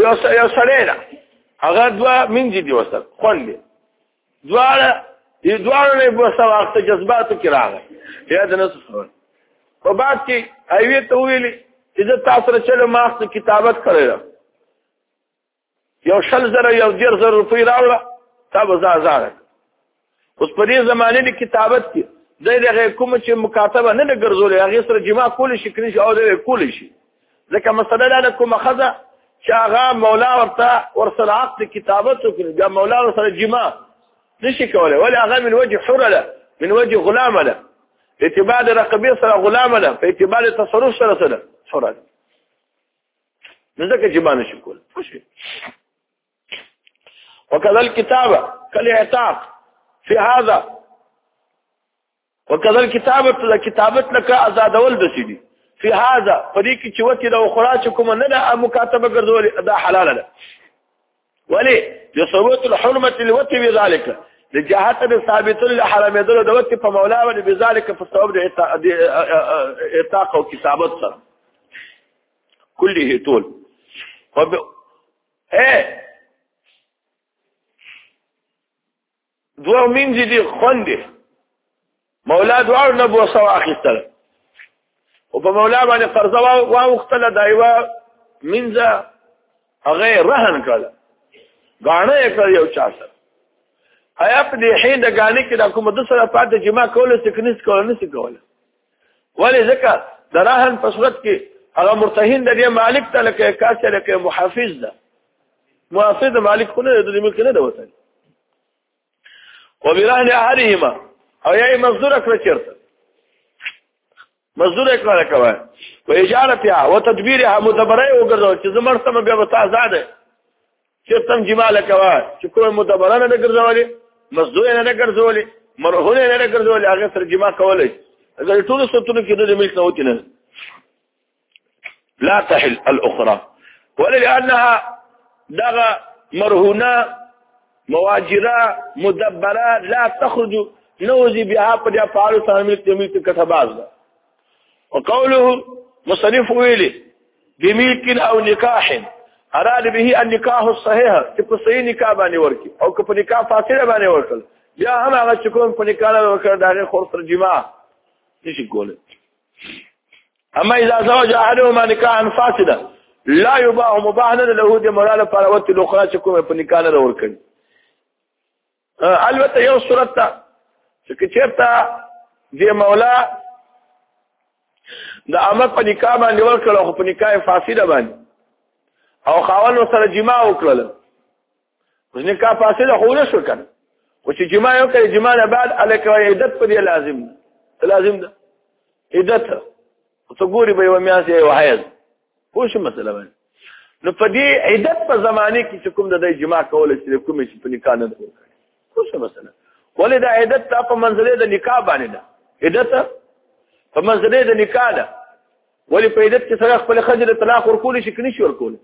یو سړی ده هغه دوه منځي دي وسط خوندې دواړه نه په وخت جذباتو کې راغی یا د نس خبر په بعد کې ایوه ته ویلي چې د تاسو سره چلو ماخ کتابت کړی یو 100,000 یو 100,000 روپۍ راوړه تا به زار اوس په دې زمانه کې کتابت کې دغه کوم چې مکاتبه نه ګرځولې هغه سره جما کول شي کړي او د کول شي ځکه مسله ده کوم خزه چې هغه مولا ورسره عقد کتابت وکړي دا مولا ورسره جما نشي کولای ولا هغه من وجه حر له من وجه غلام له اعتبار رقبه سره غلام له په اعتبار تصرف سره حر له ځکه جما نشي کول وكذا الكتابه كالاعتاق في هذا وكذا الكتابه لك ازادول دسيدي في هذا فريق چې وتی د اخراج کوم نه د مکاتبه ګرځول دا حلال ده ولي لثبوت الحرمه لوتی بذلك لجهات ثابت الحرام يدل دوت په مولا ولي بذلك فسبب اعتاق او کتابت سره كله طول دوه منځ دي خوندې مولا دوار نبو سوا اخیستل او په مولا باندې قرضه واوختله دایوا منځه هغه رهن کړه غاڼه کړ یو چا سره آیا په دې حین د غاڼې کې د کوم د سره پات جما کول سکنس کول نه سکول ولې ځکه د رهن په صورت کې هغه مرتهن د دې مالک ته لکه کاسه لکه محافظ ده محافظ مالک خو نه د ملک نه ده وته وبرهن احدهما او یې مزدور کړ چیرته مزدور کړه کوي و اجارتها وتدبيرها مدبره وګرځو چې زمر سم بیا وتا آزاد چې تم جماله کوي چې کوم مدبره نه ګرځولې مزدور نه ګرځولې مرهون نه ګرځولې هغه سره جما کولای اگر ټول ستونو کې د ملک نه وتی نه لا تحل الاخرى ولانها دغه مرهونه مواجره مدبره لا تخرج نوزي بها قد يفعل سامي ملك كتباز وقوله مصنف ويلي بملك او نكاح اراد به النكاح الصحيح چې صحیح نکاح باندې ورکی او که په نکاح فاصله باندې ورکل بیا هم هغه چې کوم په نکاح ورکړ دغه خور جماع نشي کولای اما اذا زوج احدهما نكاحا فاسدا لا يباح مباحا له د مولا فروت الاخرى چې کوم په نکاح ورکړ البته یو صورت ته چې چیرته دی مولا د امر په نکاح باندې ورکړ او په نکاح فاسده باندې او خاون سره جماع وکړل اوس نکاح فاسده خو نه شو کنه او چې جماع وکړي جماع نه بعد الکه عدت په لازم ده عدت او ته ګوري به یو میاس یو حیض خو شو مسله باندې نو په دې عدت په زمانه کې چې کوم د جماع کول چې کوم چې په نکاح نه وکړي خو شو مسله ولې دا عدت په منځله د نکاح باندې ده عدت په منځله د نکاح ده ولې په عدت کې سره خپل خجر طلاق ورکول شي کني شي ورکول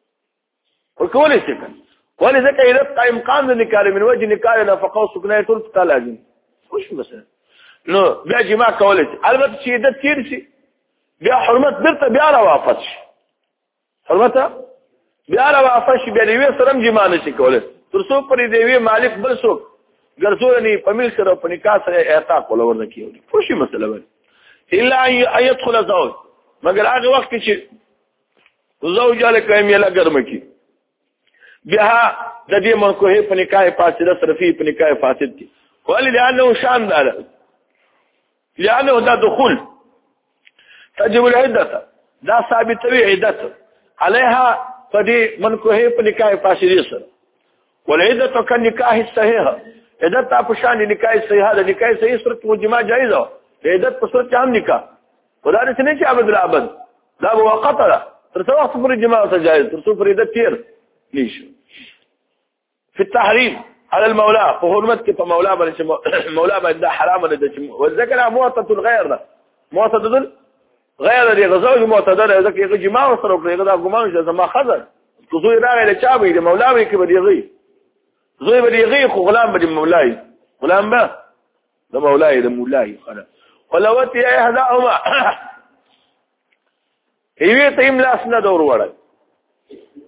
شي کنه ولې ځکه عدت قائم قام د نکاح من وجه نکاح نفقه او سکنه ټول په لازم خو شو مسله نو بیا جماع کول شي البته چې عدت تیر شي بیا حرمت درته بیا را واپس شي حرمت بیا را واپس شي بیا دې سره جماع نشي کولای تر څو پر دې مالک بل څوک ګرځولني په مل سره په نکاح سره اعتاق ولا ورنه کیږي خو شي مسله وایي الا ان يدخل زوج مگر هغه وخت چې زوج له کوم یلا ګرم کی بها د دې منکوه په نکاح فاسده صرفي په نکاح فاسد کی ولې لانه شان ده لانه دا دخول تجب العده دا ثابتوي عدت عليها فدي منكوه په نکاح فاسد سره والعده كالنكاح الصحيح عدت په شان نکاح صحیح ده نکاح صحیح صورت مجمع جائز ده عدت په صورت هم نکاح خدا دې نه چې عبد العبد دا وقته ده تر څو وخت پر جماع ته جائز تر څو پر عدت تیر نشي في التحريم على المولى فحرمت په مولا باندې مولا باندې حرام ده والذكر موطد الغير ده موطد غیر دې غزوج معتدل ده کې جماع سره کوي دا ګمان چې زما خزر کوزوی راغی له چا به مولا به کې بدیږي زوی بدیږي خو غلام به مولای غلام به د مولای د مولای خلاص ولوت یا احداهما ایوه تیم لاس نه دور وړل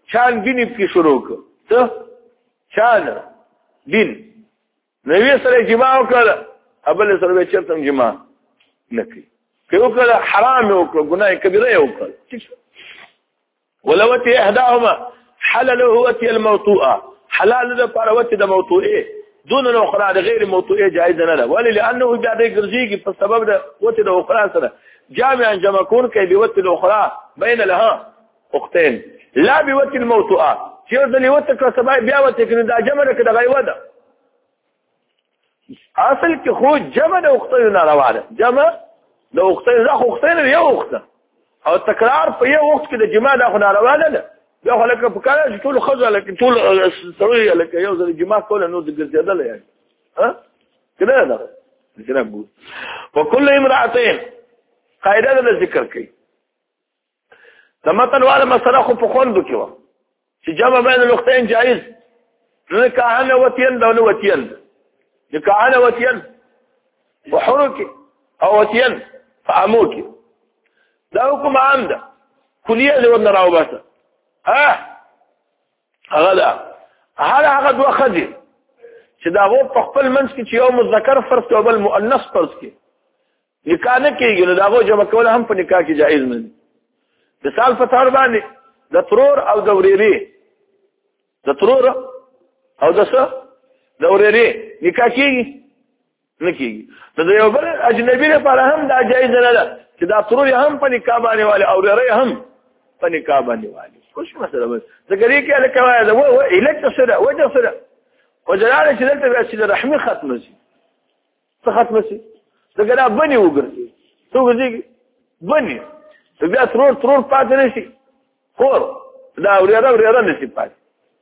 چان بینی پکې شروع کړ څه چان بین نبی سره جما وکړه ابل سره چرته جما نه کوي که وکړه حرام وکړه ګناه کبیره وکړه ولوتي احداهما حلل هوتي الموطوءه حلال ده پروتي د موطوءه دون الاخرى غیر موطوءه جائز نه ده ولې لانه بیا د ګرځيږي په سبب د وتي د اخرى سره جامعا جمع كون كي بوتي الاخرى بين لها اختين لا بوتي الموطوءه چې ځلې وته کړه سبا بیا وته کړي دا جمع ده کړه غیوه ده اصل کې خو جمع د اختين نه راوړه جمع د اختين دا خو اختين یو اخته او تکرار په یو وخت کې د جما د خو ناروا ده بیا خو لکه په کار چې ټول خزه لکه ټول سروي لکه یو ځل جما کول نو د ګرځیدل يعني ها کله ده څنګه ګو وكل امراتين قاعده د ذکر کوي تمثل والا مسله خو په خوندو کې و چې جمع بین الاختين جائز نکاحنا وتين دون وتين نکاحنا وتين وحرك او وتين فاموك دا حکم عام ده کلیه له ون راوباسه هغه دوه خدي چې دا وو په خپل منځ کې چې یو مذکر فرض او بل مؤنث فرض کې نکاح نه کېږي نو دا وو جمع کول هم په نکاح کې جائز نه دي مثال په تور باندې د ترور او د وريري د ترور او د څه د وريري نکاح کېږي نه کېږي دا یو بل اجنبي لپاره هم دا جائز نه ده چې دا ترور هم په نکاح باندې والي او وريري هم په نکاح باندې والي خوش مسله بس ذکر یې کې الکوای دا و الک سره وجه سره وجلاله چې دلته بیا چې رحمي ختم شي څه ختم شي ذکر بني وګرځي څو ګرځي بني بیا ترور پاتې نشي خور دا وريره نشي پاتې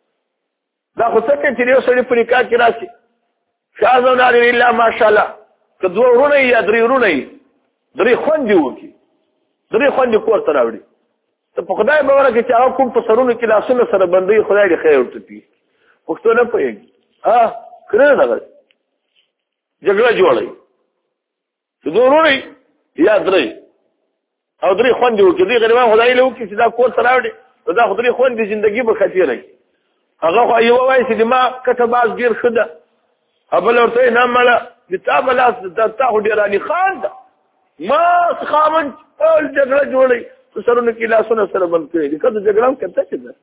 دا خو څه کې چې یو سړي په نکاح کې راشي شاهزاده علی الله ماشاءالله که دوه ورونه یا درې ورونه درې خوندې وکي درې خوندې کور ته راوړي ته په خدای باور کې چې هغه کوم په سرونو کې لاسونه سره بندي خدای دې خیر ورته پی پښتو نه پوهېږي کړه دا جګړه جوړي چې دوه ورونه یا درې او درې خوندې وکي دې غریبان خدای له وکي چې دا کور ته راوړي دا خو درې خوندې ژوندۍ به خطر وي هغه خو یو وایي چې ما کته باز ګیر خده ابل ورته نه مړه د تا بلاس د تا خو ډیرانی خان ده ما خامن ټول جګړه جوړي سرونه کې لاسونه سره بند کړي دي کله جګړه هم کته چې ده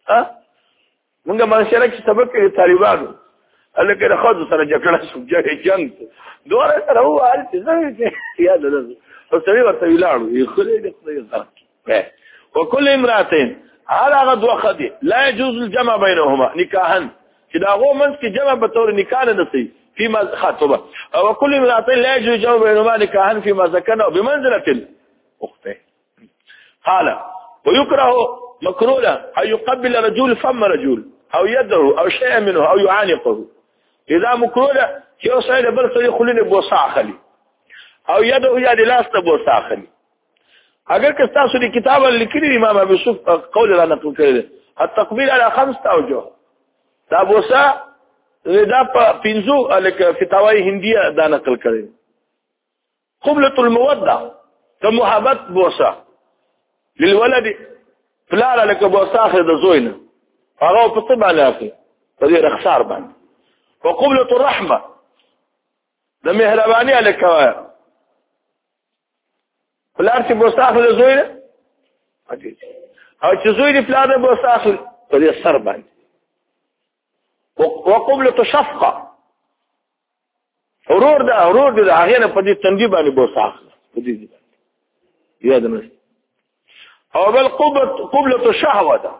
موږ معاشره کې سبق کې طالبانو الکه راخذ سره جګړه شو جنگ دوه سره هو حال چې یاد ده او سړي ورته ویلاړو یې خلې دې خدای وكل امراتين على غد وخدي لا يجوز الجمع بينهما نكاحا چې دا غو منځ کې جمع به تور نکاح نه نسي فيما خطبه وكل امراتين لا يجوز الجمع بينهما نكاحا فيما ذكرنا بمنزله الاخت قال ويكره مكروه ان يقبل رجل فم رجل او يده او شيء منه او يعانقه اذا مكروه چې اوسه بل څه خلینه بوسا اخلي او يده یا د لاس ته بوسا اخلي اگر که تاسو د کتاب لیکلي امام ابو یوسف قول را نقل کړی التقبيل على 5 اوجه دا بوسا دا په پنځو الک فتاوی هندیه دا نقل کړی قبلة الموده كمحبت بوسا للولد فلار لك بوسا اخر د زوینه هغه په طبع لاخي په دې رخصار باندې وقبلة الرحمه د مهرباني الک فلار چې بوساخل زوی نه او چې زوی دی فلار نه بوساخل په دې سر باندې وقبلة شفقه ورور ده هغه نه په دې تندې باندې بوساخل په دې یاد نه او بل قبلة شهوه ده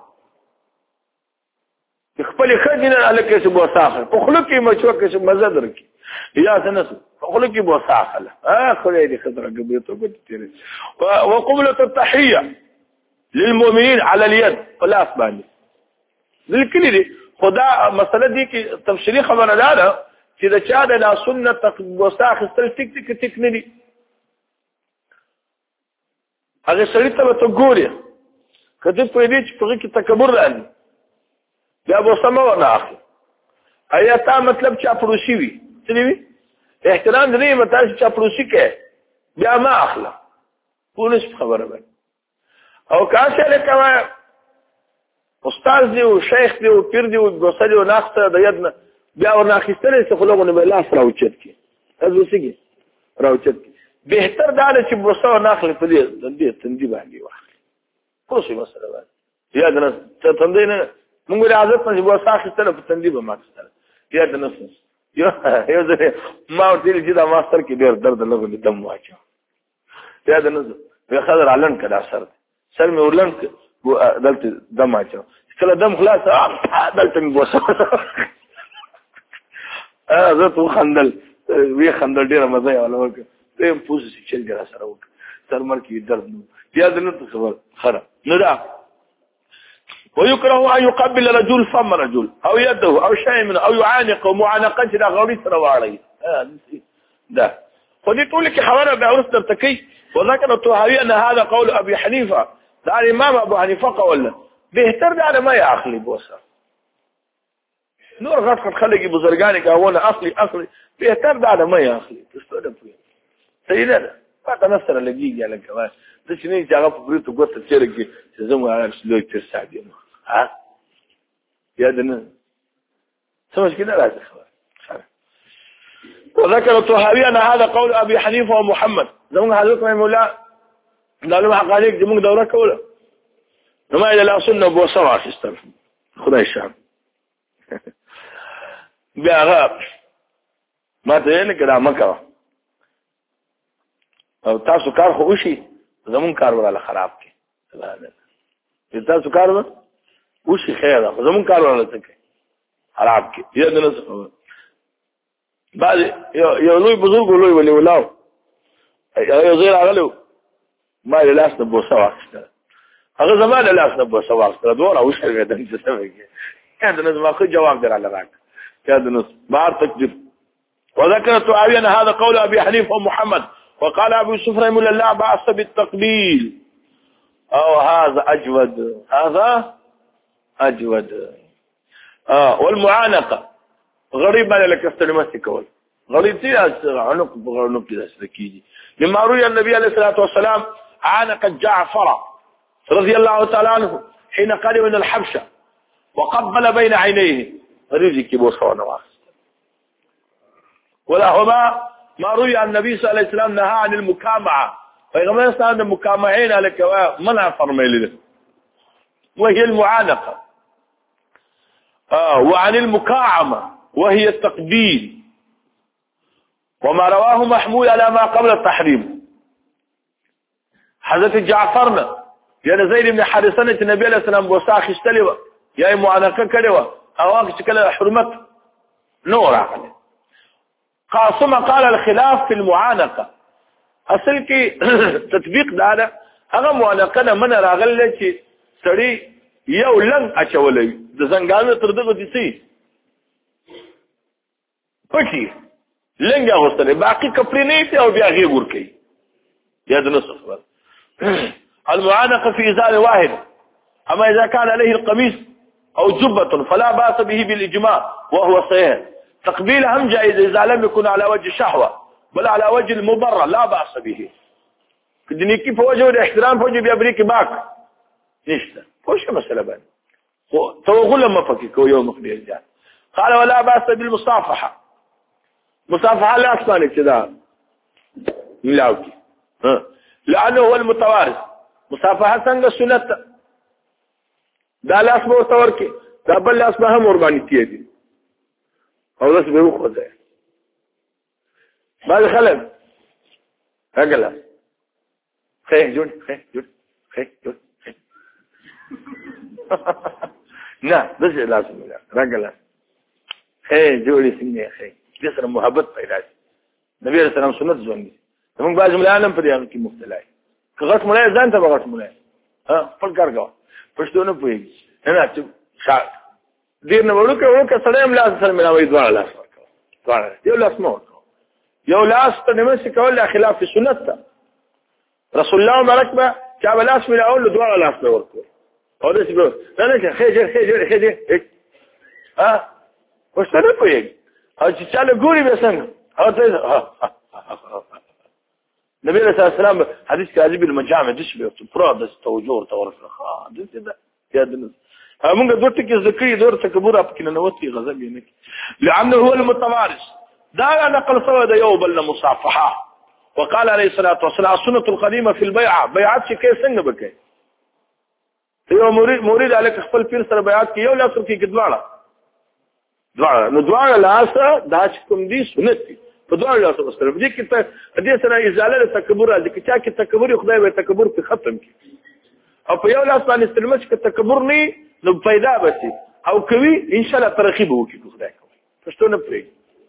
خپل خدینه الکه چې بوساخل په خلق کې مچو کې مزه درکې یا تنس خلق کې بوساخل خدای دې خطر قبلته کوتري وقبلة التحيه للمؤمنين على اليد ولا اسباني ذکر دي خدا مسله دي کې تفصیلی خبره ده چې دا چا د سنت بوساخل ټیک نه دي هغه سړی ته ته ګوري کله په دې چې په کې تکبر راځي بیا به سمو نه اخلي ایا تا مطلب چې اپروشي وي څه وي احترام دې مته چې اپروشي کې بیا ما اخلا پولیس خبره ده او کاسه له کما استاد دی او شیخ دی او پیر دی او ګوسه دی او ناخته د یدنه بیا ورناخستلې څه خلکو نه لاس راوچت کی تاسو وسیږي راوچت کی بهتر دا چې بوسه ناخله په دې تندې باندې واخلي کومه مسله ده یا د ته تندې نه موږ عادت نه بوسه اخستل په تندې به ماکستل یا د نفس یو ځکه ما ورته چې دا ماستر کې ډېر درد لګول دم واچو یا د نفس په خاطر علن کړه سر مې ورلن دلته دم واچو کله دم خلاص دلته مې بوسه زه ته خندل وی خندل ډیره مزه یې ولا ورکه ته پوسه چې چل ګرا سره وک سر مر کې درد نو بیا د نن خبر خره نه دا ويكره ان يقبل رجل فم رجل او يده او شيء من او يعانق معانقه الى غوري سرواړي ده خو دې ټول کې خبره به ورسته تکي وذكر الطحاوي ان هذا قول ابي حنيفه دا الامام ابو حنيفه قول بهتر دا ما ياخلي بوسه نور غټ خلګي بزرګان کاونه اصلي بهتر دا ما ياخلي تاسو ته پوهه صحیح ده پته نستر لګيږي لکه د شنو چې هغه په بریتو ګوت چیرګي چې زموږ هغه سلوک تر ساده نو ها یا دنه سمج كده راځي وذكر الطحاوي ان هذا قول ابي حنيفه ومحمد زموږ حضرت مولا دالو حقایق زموږ دوره کوله نو ما الى الاصل ابو سوا استر خدای شان بیا هغه ما ته نه کړه مکه او تاسو کار خو وشي زمون کار وراله خراب کی سبحان الله تاسو کار وشي خیر ده زمون کار وراله څه خراب کی یا دنه څه بعد یو لوی بزرګ لوی ولي ولاو یو زیر هغه ما له لاس نه بوسه واخیسته هغه زمانه لاس نه بوسه واخیسته دوه او شي د دې څه وایي کله نه ما خو جواب دراله راک کله نو بار تکذب وذكر الطحاوي ان هذا قول ابي حنيفه ومحمد وقال ابو يوسف رحمه الله لا باس بالتقبيل او هذا اجود والمعانقه غريبه لك استلمت كول غريبتي عنق كذا لما روي النبي عليه الصلاه والسلام عانق جعفر رضي الله تعالى عنه حين قدم من الحبشه وقبل بين عينيه رجي كبوس ونواس ولهما ما روي عن النبي صلى الله عليه وسلم نهى عن المكامعه فإذا يستعمل المكامعين على كوا منع فرميله وهي المعانقه وعن المكاعمه وهي التقبيل وما رواه محمول على ما قبل التحريم حضرت جعفرنا يا زيد بن حارثه النبي عليه السلام بوساخ اشتلوا يا معانقه كدوا اواك كلا حرمت نور عليه قاسم قال الخلاف في المعانقه اصل کې تطبیق دا هغه معانقه من راغله چې سړی یو لنګ اچولې د زنګانو تر دغه دي پټي لنګ غوستله باقي کپړې نه ته او بیا غي ور کوي یا د نصف المعانقه في ازار واحد اما اذا كان عليه القميص او جبه فلا باس به بالاجماع وهو صحيح تقبيل هم جائز اذا لم يكن على وجه الشهوه بل على وجه المبرر لا باس به كدني كيف وجه الاحترام وجه بيبريك باك نشته وش مساله بان توغل ما فكك يوم مخبير قال ولا باس بالمصافحه مصافحه لا اصلا كذا ملاوكي لانه هو المتوارث مصافحه څنګه سنت دا لاس مو تورکي دا بل لاس به هم قرباني تيدي او لاس به وخذه بعد خلل هقلا خير جون نه بس لازم رجلا خير جوړي څنګه خير د سره محبت پیدا شي نبی رسول الله سنت ځوندي موږ بعض ملانم په دې کې مختلای کغت ملای ځان ته بغت ملای ها خپل کار کوه پښتون په یې نه چې شاک ډیر نه ورکه سلام لاس سره ملاوي دواړه لاس ورکو دواړه یو لاس مو یو لاس ته نمسك کول خلاف سنت ته رسول الله مرکبه چې لاس ملاول دواړه لاس ورکو او دې څه نه خېجه ها پښتون په یې او چې چاله ګوري به څنګه او ته نبی رسول الله سلام حديث كاذب المجامع دش به فراد توجور تورفخ دې ده يا دنس موږ دوه ټکي ذکرې دور تکبر اپ کې نه وتی غضب یې نه لانه هو المتوارث دا نقل سوى دا یو بل مصافحه وقال عليه الصلاه والسلام سنه القديمه في البيعه بيعات چې کې څنګه بکې یو مرید علیک خپل پیر سره بیعت کې یو لاس کې کډواړه نو دواړه لاسه دا چې کوم دي سنت دي په دواړه لاسه سره دې کې ته دې سره ازاله تکبر راځي چې چا کې تکبر خدای به تکبر په ختم کی او په یو لاس باندې استلمش کې تکبر نه نو پیدا بشي او کوي ان شاء الله ترقیب وکړي خدای کوي پښتون پرې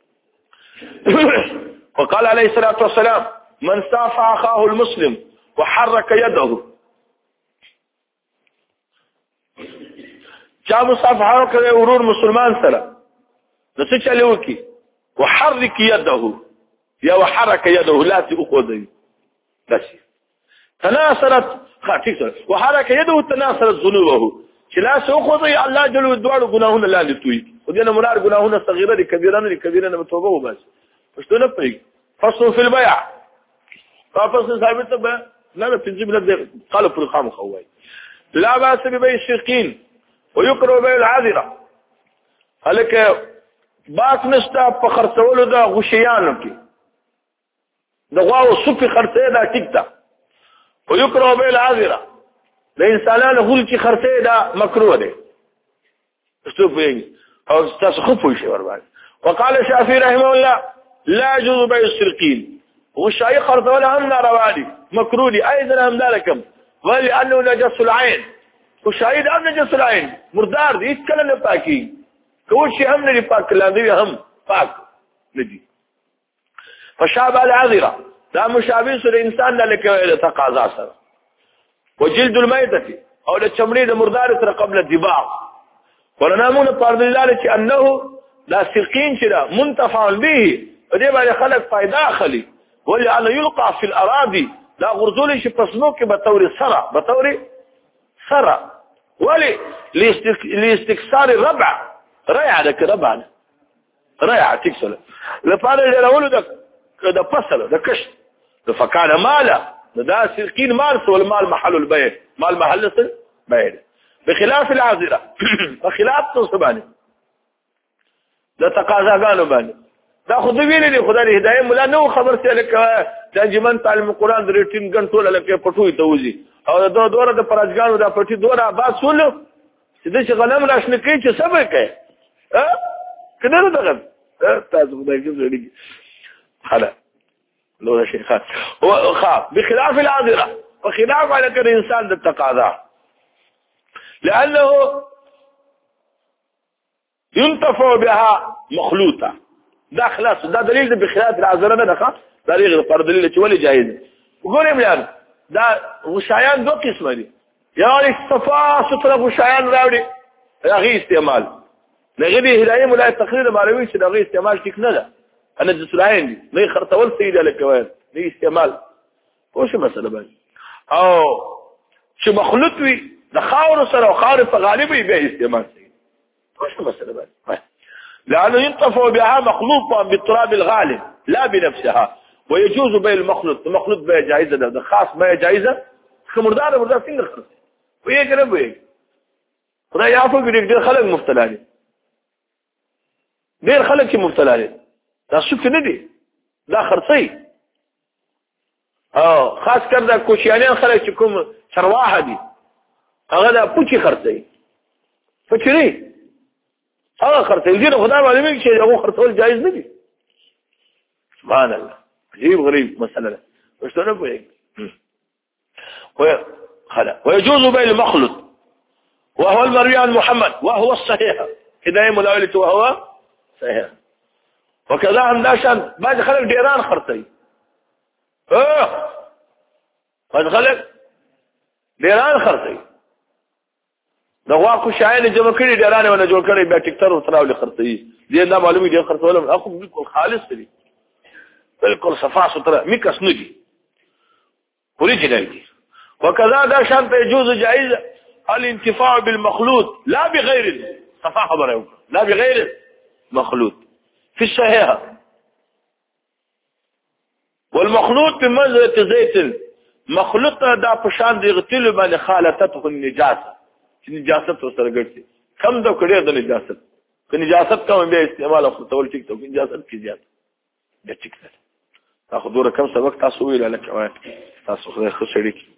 وقال عليه الصلاه والسلام من صافح اخاه المسلم وحرك يده چا مصافحه کوي ورور مسلمان سره نو څه چلو کی وحرك يده يا وحرك يده لا تأخذ بس تناصرت خاطئ وحرك يده تناصرت ذنوبه چې لا تأخذ الله جل وعلا غناهونه لا لتوي ودینه مراد غناهونه صغیره دي کبیره نه کبیره نه توبه وباس پښتون په فصل في البيع فصل ثابت به لا تنجب له قال فرقام خوي لا باس ببيع الشرقين ويقرب بيع العاذره هلك باک نشتا په خرڅولو د غشیانو کې د غواو صفي خرڅه دا ټیک تا او یو کرو به العذره د انسانانو غول چې خرڅه دا مکروه ده استو په او تاسو خو پوه شئ ورباندې وقال الشافعي رحمه الله لا يجوز بيع السرقين والشاي خرڅول هم ناروادي مکروه دي ايضا هم ذلكم ولانه نجس العين والشاي هم نجس العين مردار دي کله نه پاکي کوم شي هم نه پاک لاندې هم پاک ندي فشابه العذره دا مشابه سره انسان لکه تقاضا سره وجلد الميته او د چمړې د مردار سره قبل الذباح ورنامونه فرض الله چې انه لا سرقين چې منتفع به دې باندې خلق فائدہ اخلي ولي ان يلقى في الاراضي لا غرزول شي پسنو کې بطور سرا ولي لاستكثار الربع ريع لك ربع ريع تكسل لفعل الأول ده فصل ده كشت فكان مالا ده سرقين مال سوى المال محل البيع مال محل البيع بخلاف العذرة بخلاف تصباني ده تقاضى قالوا باني ده خذ ویلې دي خدای هدايه مولا نو خبر څه لکه تنجمن تعلم قرآن د ریټین کنټرول لکه پټوي توزي او دا دوره د پرځګانو د پټي دوره باسول چې د غنم راشنه کوي چې سبا کوي كده ندغم تاسو خدای کې زړی خلا لو شيخان وخاف بخلاف العذره وخلاف على كل انسان التقاضى لانه ينتفع بها مخلوطه دا خلاص دا دلیل بخلاف العذره نه ده دلیل پر دلیل چې ولې جایز وګورم یار دا غشایان دوه قسمه دي یا صفا ستره غشایان راوړي هغه استعمال لغدي هدايه مولا تقرير مالوي چې دغه استعمال ټیک نه ده انا د سلاین دي نه خرطول سیده لکوان نه استعمال خو شو مسله باندې او چې مخلوط وي د خاور سره او خاور په غالبي به استعمال سي خو شو مسله باندې لانه ينطفوا بها مخلوطا بالتراب الغالب لا بنفسها ويجوز بيع المخلوط بيع جائزه ده خاص بيع جائزه خمردار څنګه خرڅ وي کنه وي خدای یعفو ګډ خلک مبتلا دي ډیر خلک چې مبتلا دي دا څه نه دي دا خرڅي او خاص کر دا کوشیانیان خلک چې کوم چرواها دي هغه دا پوچی خرڅي فکرې هغه خرڅي دي خدای باندې چې هغه خرڅول جایز نه دي سبحان الله عجيب غريب مسألة ده مش تنبه ويجوز بيع المخلط وهو المروي عن محمد وهو الصحيح هدايه ملاولته وهو صحيح وكذا عنداشان بعد خلق ديران خرطي بعد خلق ديران خرطي دغوا کو شاعر جمع کړي ديران ونه جوړ کړي به ټیکټر او تراولي خرطي دي دا معلومي دي خرطول اخو بالکل خالص دي بالکل صفاء ستره میکس ندي اوريجينال دي وكذا دا شان يجوز جائز الانتفاع بالمخلوط لا بغير صفاء خبره لا بغير مخلوط في الصحيحه والمخلوط بمنزله زيت مخلوط دا پشان دي غتل باندې خالطته النجاسه چې نجاست سره ګډ کم د کړي د نجاست که نجاست کوم به استعمال خو تول ټیک ته نجاست کې زیات د ټیک ته تاسو دوره کم سبق تاسو ویل لکه تاسو خو سړی